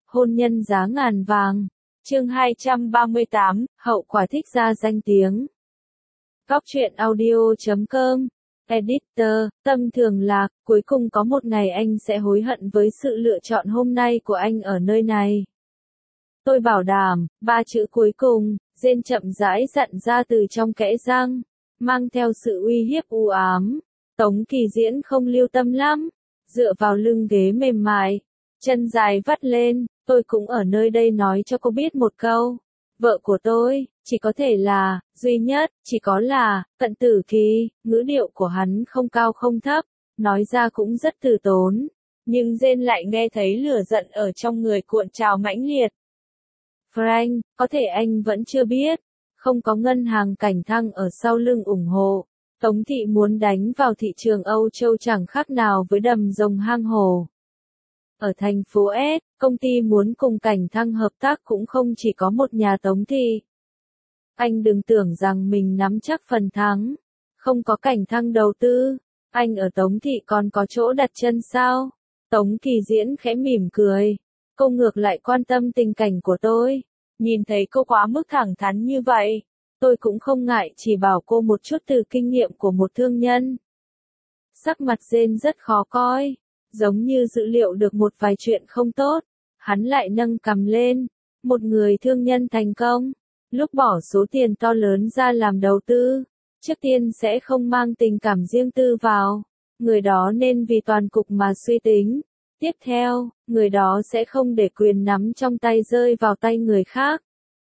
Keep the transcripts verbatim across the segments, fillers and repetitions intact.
hôn nhân giá ngàn vàng. Chương hai trăm ba mươi tám, hậu quả thích ra danh tiếng. Góc truyện audio chấm com. Editor, tâm thường là, cuối cùng có một ngày anh sẽ hối hận với sự lựa chọn hôm nay của anh ở nơi này. Tôi bảo đảm, ba chữ cuối cùng, Jane chậm rãi dặn ra từ trong kẽ răng, mang theo sự uy hiếp u ám. Tống Kỳ Diễn không lưu tâm lắm, dựa vào lưng ghế mềm mại, chân dài vắt lên, tôi cũng ở nơi đây nói cho cô biết một câu. Vợ của tôi, chỉ có thể là, duy nhất, chỉ có là, Cận Tử Kỳ. Ngữ điệu của hắn không cao không thấp, nói ra cũng rất từ tốn. Nhưng Jane lại nghe thấy lửa giận ở trong người cuộn trào mãnh liệt. Frank, có thể anh vẫn chưa biết, không có ngân hàng Cảnh Thăng ở sau lưng ủng hộ. Tống thị muốn đánh vào thị trường Âu Châu chẳng khác nào với đầm rồng hang hổ. Ở thành phố S, công ty muốn cùng Cảnh Thăng hợp tác cũng không chỉ có một nhà Tống thị. Anh đừng tưởng rằng mình nắm chắc phần thắng. Không có Cảnh Thăng đầu tư, anh ở Tống thị còn có chỗ đặt chân sao? Tống Kỳ Diễn khẽ mỉm cười. Cô ngược lại quan tâm tình cảnh của tôi. Nhìn thấy cô quá mức thẳng thắn như vậy, tôi cũng không ngại chỉ bảo cô một chút từ kinh nghiệm của một thương nhân. Sắc mặt Jane rất khó coi, giống như dự liệu được một vài chuyện không tốt. Hắn lại nâng cằm lên, một người thương nhân thành công, lúc bỏ số tiền to lớn ra làm đầu tư, trước tiên sẽ không mang tình cảm riêng tư vào. Người đó nên vì toàn cục mà suy tính. Tiếp theo, người đó sẽ không để quyền nắm trong tay rơi vào tay người khác.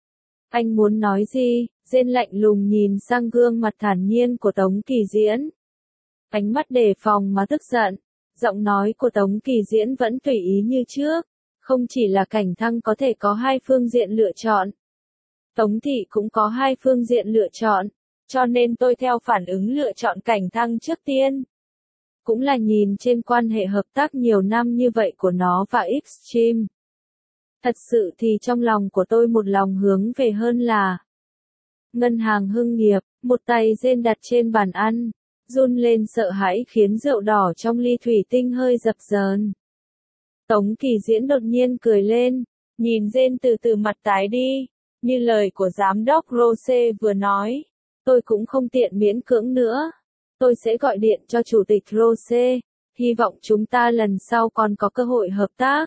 Anh muốn nói gì? Jane lạnh lùng nhìn sang gương mặt thản nhiên của Tống Kỳ Diễn. Ánh mắt đề phòng mà tức giận. Giọng nói của Tống Kỳ Diễn vẫn tùy ý như trước. Không chỉ là Cảnh Thăng có thể có hai phương diện lựa chọn. Tống thị cũng có hai phương diện lựa chọn. Cho nên tôi theo phản ứng lựa chọn Cảnh Thăng trước tiên. Cũng là nhìn trên quan hệ hợp tác nhiều năm như vậy của nó và Extreme. Thật sự thì trong lòng của tôi một lòng hướng về hơn là Ngân hàng Hưng Nghiệp. Một tay Jane đặt trên bàn ăn, run lên sợ hãi khiến rượu đỏ trong ly thủy tinh hơi dập dờn. Tống Kỳ Diễn đột nhiên cười lên, nhìn Jane từ từ mặt tái đi, như lời của giám đốc Rose vừa nói, tôi cũng không tiện miễn cưỡng nữa. Tôi sẽ gọi điện cho Chủ tịch Rose, hy vọng chúng ta lần sau còn có cơ hội hợp tác.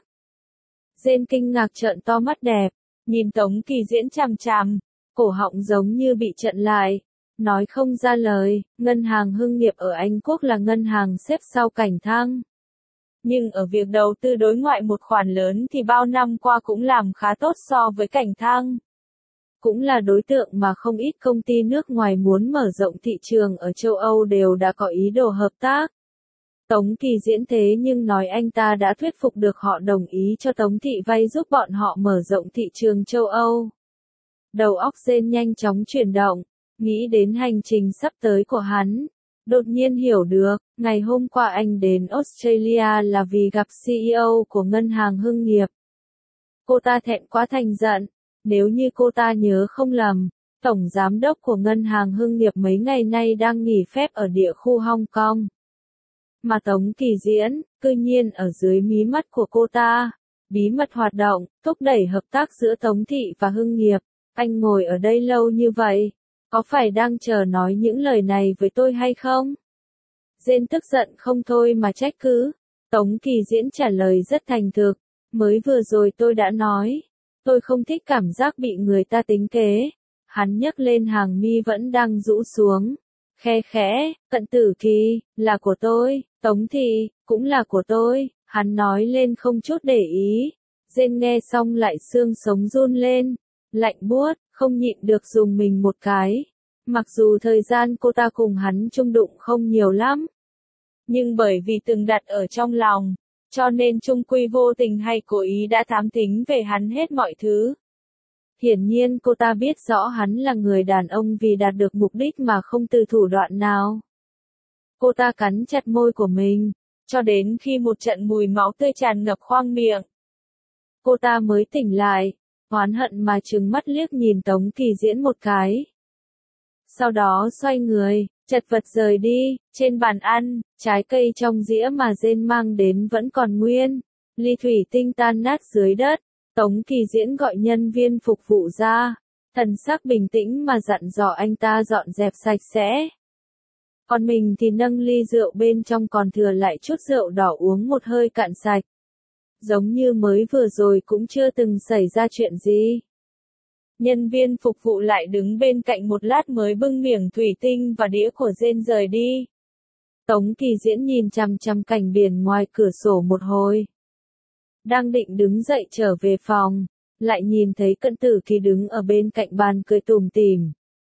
Jane kinh ngạc trợn to mắt đẹp, nhìn Tống Kỳ Diễn chằm chằm, cổ họng giống như bị chặn lại, nói không ra lời. Ngân hàng Hưng Nghiệp ở Anh Quốc là ngân hàng xếp sau Cảnh Thăng. Nhưng ở việc đầu tư đối ngoại một khoản lớn thì bao năm qua cũng làm khá tốt so với Cảnh Thăng. Cũng là đối tượng mà không ít công ty nước ngoài muốn mở rộng thị trường ở châu Âu đều đã có ý đồ hợp tác. Tống Kỳ Diễn thế nhưng nói anh ta đã thuyết phục được họ đồng ý cho Tống thị vay giúp bọn họ mở rộng thị trường châu Âu. Đầu óc Jane nhanh chóng chuyển động, nghĩ đến hành trình sắp tới của hắn. Đột nhiên hiểu được, ngày hôm qua anh đến Australia là vì gặp xê e ô của ngân hàng Hưng Nghiệp. Cô ta thẹn quá thành giận. Nếu như cô ta nhớ không lầm, Tổng Giám đốc của Ngân hàng Hưng Nghiệp mấy ngày nay đang nghỉ phép ở địa khu Hong Kong. Mà Tống Kỳ Diễn, cư nhiên ở dưới mí mắt của cô ta, bí mật hoạt động, thúc đẩy hợp tác giữa Tống thị và Hưng Nghiệp. Anh ngồi ở đây lâu như vậy, có phải đang chờ nói những lời này với tôi hay không? Jane tức giận không thôi mà trách cứ. Tống Kỳ Diễn trả lời rất thành thực, mới vừa rồi tôi đã nói. Tôi không thích cảm giác bị người ta tính kế. Hắn nhấc lên hàng mi vẫn đang rũ xuống. Khe khẽ, Cận Tử Kỳ, là của tôi, Tống thị, cũng là của tôi. Hắn nói lên không chút để ý. Jane nghe xong lại xương sống run lên. Lạnh buốt, không nhịn được dùng mình một cái. Mặc dù thời gian cô ta cùng hắn chung đụng không nhiều lắm. Nhưng bởi vì từng đặt ở trong lòng. Cho nên chung quy vô tình hay cố ý đã thám thính về hắn hết mọi thứ. Hiển nhiên cô ta biết rõ hắn là người đàn ông vì đạt được mục đích mà không từ thủ đoạn nào. Cô ta cắn chặt môi của mình, cho đến khi một trận mùi máu tươi tràn ngập khoang miệng. Cô ta mới tỉnh lại, oán hận mà trừng mắt liếc nhìn Tống Kỳ Diễn một cái. Sau đó xoay người, chật vật rời đi. Trên bàn ăn, trái cây trong dĩa mà Jane mang đến vẫn còn nguyên, ly thủy tinh tan nát dưới đất. Tống Kỳ Diễn gọi nhân viên phục vụ ra, thần sắc bình tĩnh mà dặn dò anh ta dọn dẹp sạch sẽ. Còn mình thì nâng ly rượu bên trong còn thừa lại chút rượu đỏ uống một hơi cạn sạch. Giống như mới vừa rồi cũng chưa từng xảy ra chuyện gì. Nhân viên phục vụ lại đứng bên cạnh một lát mới bưng miệng thủy tinh và đĩa của Jane rời đi. Tống Kỳ Diễn nhìn chằm chằm cảnh biển ngoài cửa sổ một hồi. Đang định đứng dậy trở về phòng, lại nhìn thấy Cận Tử Kỳ đứng ở bên cạnh bàn cười tủm tỉm.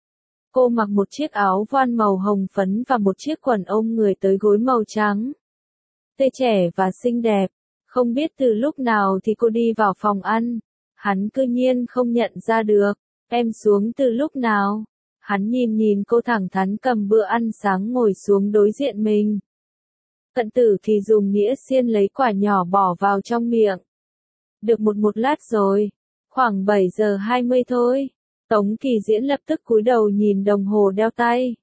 Cô mặc một chiếc áo voan màu hồng phấn và một chiếc quần ôm người tới gối màu trắng. Tươi trẻ và xinh đẹp, không biết từ lúc nào thì cô đi vào phòng ăn. Hắn cư nhiên không nhận ra được, em xuống từ lúc nào. Hắn nhìn nhìn cô thẳng thắn cầm bữa ăn sáng ngồi xuống đối diện mình. Cận Tử Kỳ dùng nĩa xiên lấy quả nhỏ bỏ vào trong miệng. Được một một lát rồi, khoảng bảy giờ hai mươi thôi. Tống Kỳ Diễn lập tức cúi đầu nhìn đồng hồ đeo tay.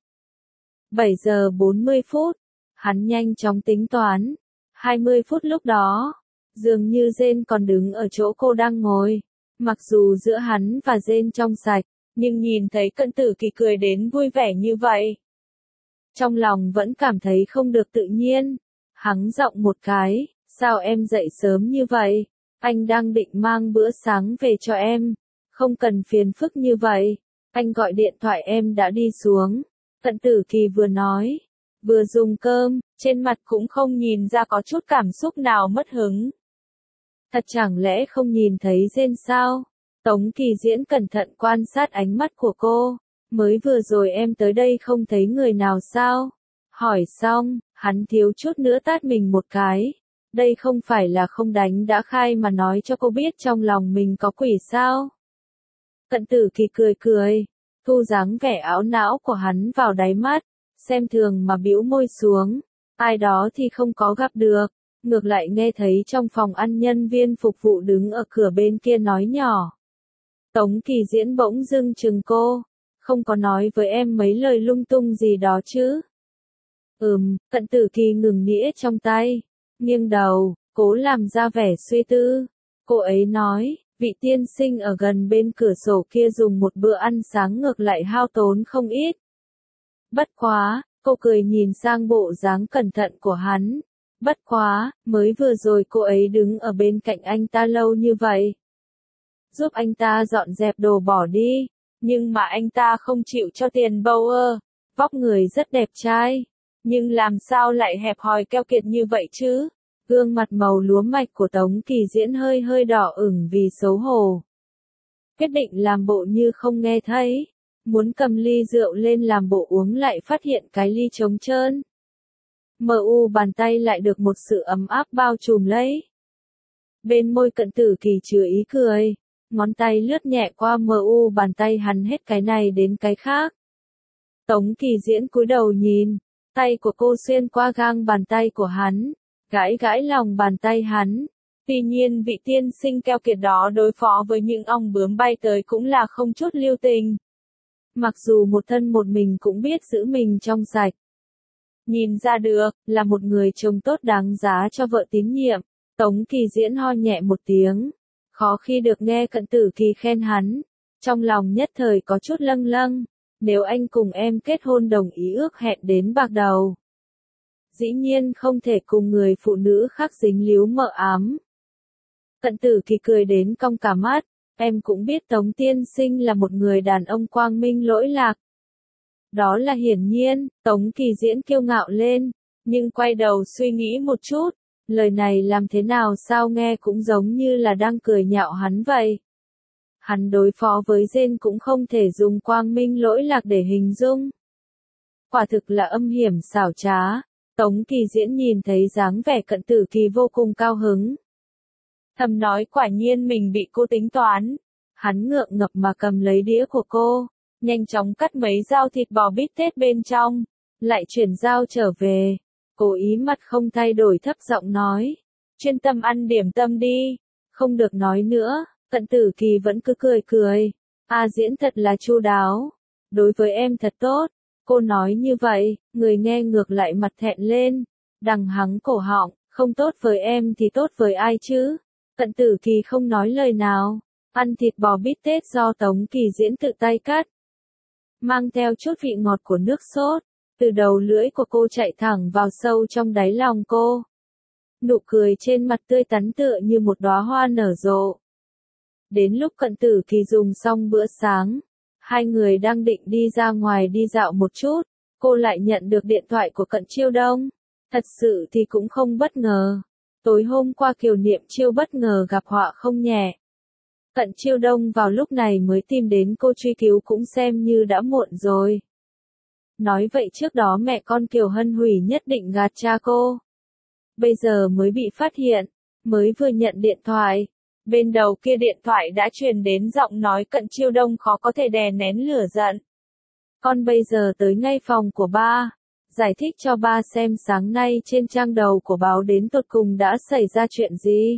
bảy giờ bốn mươi phút, hắn nhanh chóng tính toán. hai mươi phút lúc đó, dường như Jane còn đứng ở chỗ cô đang ngồi. Mặc dù giữa hắn và Jane trong sạch, nhưng nhìn thấy Cận Tử Kỳ cười đến vui vẻ như vậy. Trong lòng vẫn cảm thấy không được tự nhiên. Hắn giọng một cái, sao em dậy sớm như vậy? Anh đang định mang bữa sáng về cho em. Không cần phiền phức như vậy. Anh gọi điện thoại em đã đi xuống. Cận Tử Kỳ vừa nói, vừa dùng cơm, trên mặt cũng không nhìn ra có chút cảm xúc nào mất hứng. Thật chẳng lẽ không nhìn thấy Jane sao? Tống Kỳ Diễn cẩn thận quan sát ánh mắt của cô. Mới vừa rồi em tới đây không thấy người nào sao? Hỏi xong, hắn thiếu chút nữa tát mình một cái. Đây không phải là không đánh đã khai mà nói cho cô biết trong lòng mình có quỷ sao? Cận Tử Kỳ cười cười, thu dáng vẻ áo não của hắn vào đáy mắt, xem thường mà bĩu môi xuống. Ai đó thì không có gặp được, ngược lại nghe thấy trong phòng ăn nhân viên phục vụ đứng ở cửa bên kia nói nhỏ. Tống Kỳ Diễn bỗng dưng chừng cô, không có nói với em mấy lời lung tung gì đó chứ? Ừm, Cận Tử Kỳ ngừng nĩa trong tay, nghiêng đầu, cố làm ra vẻ suy tư. Cô ấy nói, vị tiên sinh ở gần bên cửa sổ kia dùng một bữa ăn sáng ngược lại hao tốn không ít. Bất quá, cô cười nhìn sang bộ dáng cẩn thận của hắn. Bất quá, mới vừa rồi cô ấy đứng ở bên cạnh anh ta lâu như vậy. Giúp anh ta dọn dẹp đồ bỏ đi, nhưng mà anh ta không chịu cho tiền bâu ơ. Vóc người rất đẹp trai, nhưng làm sao lại hẹp hòi keo kiệt như vậy chứ? Gương mặt màu lúa mạch của Tống Kỳ Diễn hơi hơi đỏ ửng vì xấu hổ. Quyết định làm bộ như không nghe thấy, muốn cầm ly rượu lên làm bộ uống lại phát hiện cái ly trống trơn. Mờ u bàn tay lại được một sự ấm áp bao trùm lấy. Bên môi Cận Tử Kỳ chứa ý cười, ngón tay lướt nhẹ qua mờ u bàn tay hắn hết cái này đến cái khác. Tống Kỳ Diễn cúi đầu nhìn, tay của cô xuyên qua gang bàn tay của hắn, gãi gãi lòng bàn tay hắn. Tuy nhiên vị tiên sinh keo kiệt đó đối phó với những ong bướm bay tới cũng là không chút lưu tình. Mặc dù một thân một mình cũng biết giữ mình trong sạch. Nhìn ra được, là một người chồng tốt đáng giá cho vợ tín nhiệm. Tống Kỳ Diễn ho nhẹ một tiếng. Khó khi được nghe Cận Tử Kỳ khen hắn. Trong lòng nhất thời có chút lâng lâng. Nếu anh cùng em kết hôn đồng ý ước hẹn đến bạc đầu. Dĩ nhiên không thể cùng người phụ nữ khác dính líu mờ ám. Cận Tử Kỳ cười đến cong cả mắt. Em cũng biết Tống tiên sinh là một người đàn ông quang minh lỗi lạc. Đó là hiển nhiên, Tống Kỳ Diễn kiêu ngạo lên, nhưng quay đầu suy nghĩ một chút, lời này làm thế nào sao nghe cũng giống như là đang cười nhạo hắn vậy. Hắn đối phó với Jane cũng không thể dùng quang minh lỗi lạc để hình dung. Quả thực là âm hiểm xảo trá. Tống Kỳ Diễn nhìn thấy dáng vẻ Cận Tử Kỳ vô cùng cao hứng. Thầm nói quả nhiên mình bị cô tính toán. Hắn ngượng ngập mà cầm lấy đĩa của cô, nhanh chóng cắt mấy dao thịt bò bít tết bên trong, lại chuyển dao trở về. Cố ý mặt không thay đổi thấp giọng nói, chuyên tâm ăn điểm tâm đi, không được nói nữa. Cận Tử Kỳ vẫn cứ cười cười, A Diễn thật là chu đáo, đối với em thật tốt. Cô nói như vậy, người nghe ngược lại mặt thẹn lên, đằng hắng cổ họng, không tốt với em thì tốt với ai chứ? Cận Tử Kỳ không nói lời nào, ăn thịt bò bít tết do Tống Kỳ Diễn tự tay cắt. Mang theo chút vị ngọt của nước sốt, từ đầu lưỡi của cô chạy thẳng vào sâu trong đáy lòng cô. Nụ cười trên mặt tươi tắn tựa như một đóa hoa nở rộ. Đến lúc Cận Tử Kỳ dùng xong bữa sáng, hai người đang định đi ra ngoài đi dạo một chút, cô lại nhận được điện thoại của Cận Chiêu Đông. Thật sự thì cũng không bất ngờ. Tối hôm qua Kiều Niệm Chiêu bất ngờ gặp họa không nhẹ. Cận Chiêu Đông vào lúc này mới tìm đến cô truy cứu cũng xem như đã muộn rồi. Nói vậy trước đó mẹ con Kiều Hân Hủy nhất định gạt cha cô. Bây giờ mới bị phát hiện, mới vừa nhận điện thoại. Bên đầu kia điện thoại đã truyền đến giọng nói Cận Chiêu Đông khó có thể đè nén lửa giận. Con bây giờ tới ngay phòng của ba, giải thích cho ba xem sáng nay trên trang đầu của báo đến tột cùng đã xảy ra chuyện gì.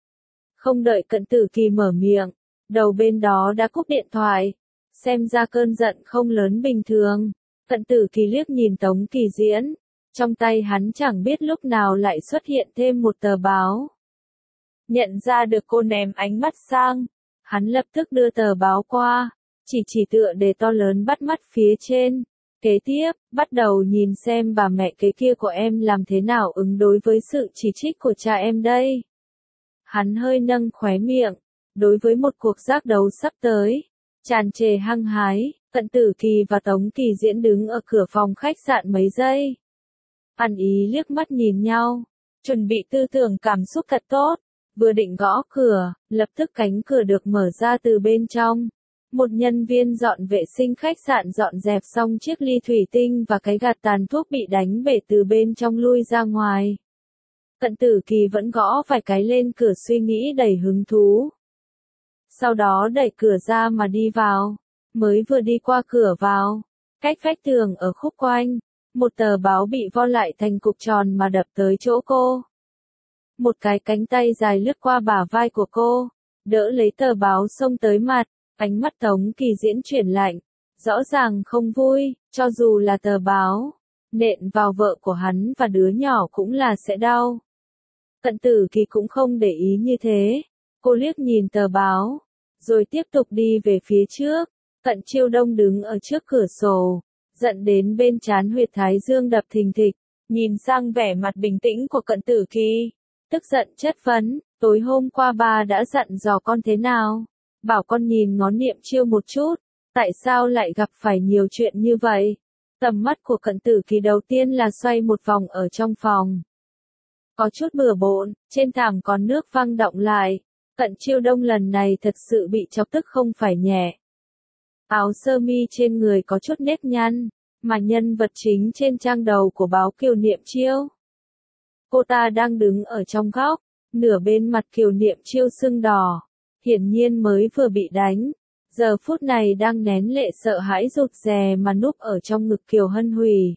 Không đợi Cận Tử Kỳ mở miệng, đầu bên đó đã cúp điện thoại. Xem ra cơn giận không lớn bình thường. Cận Tử Kỳ liếc nhìn Tống Kỳ Diễn. Trong tay hắn chẳng biết lúc nào lại xuất hiện thêm một tờ báo. Nhận ra được cô ném ánh mắt sang, hắn lập tức đưa tờ báo qua, chỉ chỉ tựa đề to lớn bắt mắt phía trên. Kế tiếp, bắt đầu nhìn xem bà mẹ kế kia của em làm thế nào ứng đối với sự chỉ trích của cha em đây. Hắn hơi nâng khóe miệng, đối với một cuộc giác đấu sắp tới, tràn trề hăng hái, Cận Tử Kỳ và Tống Kỳ Diễn đứng ở cửa phòng khách sạn mấy giây. Ăn ý liếc mắt nhìn nhau, chuẩn bị tư tưởng cảm xúc thật tốt, vừa định gõ cửa, lập tức cánh cửa được mở ra từ bên trong. Một nhân viên dọn vệ sinh khách sạn dọn dẹp xong chiếc ly thủy tinh và cái gạt tàn thuốc bị đánh bể từ bên trong lui ra ngoài. Cận Tử Kỳ vẫn gõ vài cái lên cửa suy nghĩ đầy hứng thú. Sau đó đẩy cửa ra mà đi vào, mới vừa đi qua cửa vào, cách vách tường ở khúc quanh, một tờ báo bị vo lại thành cục tròn mà đập tới chỗ cô. Một cái cánh tay dài lướt qua bả vai của cô, đỡ lấy tờ báo xông tới mặt, ánh mắt Tống Kỳ Diễn chuyển lạnh, rõ ràng không vui, cho dù là tờ báo, nện vào vợ của hắn và đứa nhỏ cũng là sẽ đau. Cận Tử Kỳ cũng không để ý như thế, cô liếc nhìn tờ báo, rồi tiếp tục đi về phía trước. Cận Chiêu Đông đứng ở trước cửa sổ, giận đến bên trán huyệt thái dương đập thình thịch, nhìn sang vẻ mặt bình tĩnh của Cận Tử Kỳ, tức giận chất vấn, tối hôm qua ba đã dặn dò con thế nào, bảo con nhìn ngó Niệm Chiêu một chút, tại sao lại gặp phải nhiều chuyện như vậy. Tầm mắt của Cận Tử Kỳ đầu tiên là xoay một vòng ở trong phòng. Có chút bừa bộn, trên thảm còn nước văng đọng lại, Cận Chiêu Đông lần này thật sự bị chọc tức không phải nhẹ. Áo sơ mi trên người có chút nếp nhăn, mà nhân vật chính trên trang đầu của báo Kiều Niệm Chiêu. Cô ta đang đứng ở trong góc, nửa bên mặt Kiều Niệm Chiêu sưng đỏ, hiển nhiên mới vừa bị đánh, giờ phút này đang nén lệ sợ hãi rụt rè mà núp ở trong ngực Kiều Hân Hủy.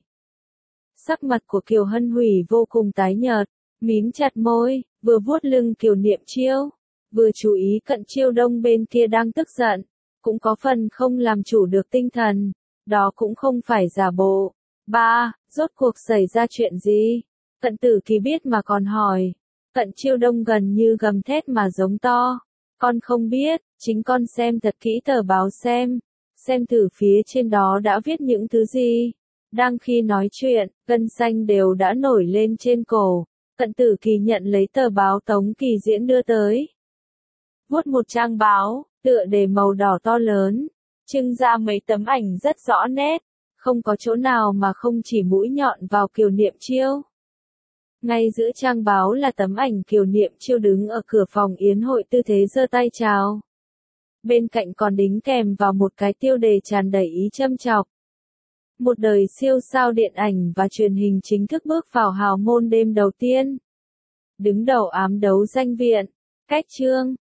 Sắc mặt của Kiều Hân Hủy vô cùng tái nhợt, mím chặt môi, vừa vuốt lưng Kiều Niệm Chiêu, vừa chú ý Cận Chiêu Đông bên kia đang tức giận, cũng có phần không làm chủ được tinh thần, đó cũng không phải giả bộ. Ba, rốt cuộc xảy ra chuyện gì? Cận Tử Kỳ biết mà còn hỏi. Cận Chiêu Đông gần như gầm thét mà giống to. Con không biết, chính con xem thật kỹ tờ báo xem, xem thử phía trên đó đã viết những thứ gì. Đang khi nói chuyện, gân xanh đều đã nổi lên trên cổ. Cận Tử Kỳ nhận lấy tờ báo Tống Kỳ Diễn đưa tới. Vuốt một trang báo, tựa đề màu đỏ to lớn, trưng ra mấy tấm ảnh rất rõ nét, không có chỗ nào mà không chỉ mũi nhọn vào Kiều Niệm Chiêu. Ngay giữa trang báo là tấm ảnh Kiều Niệm Chiêu đứng ở cửa phòng yến hội tư thế giơ tay chào. Bên cạnh còn đính kèm vào một cái tiêu đề tràn đầy ý châm chọc. Một đời siêu sao điện ảnh và truyền hình chính thức bước vào hào môn đêm đầu tiên. Đứng đầu ám đấu danh viện. Cách chương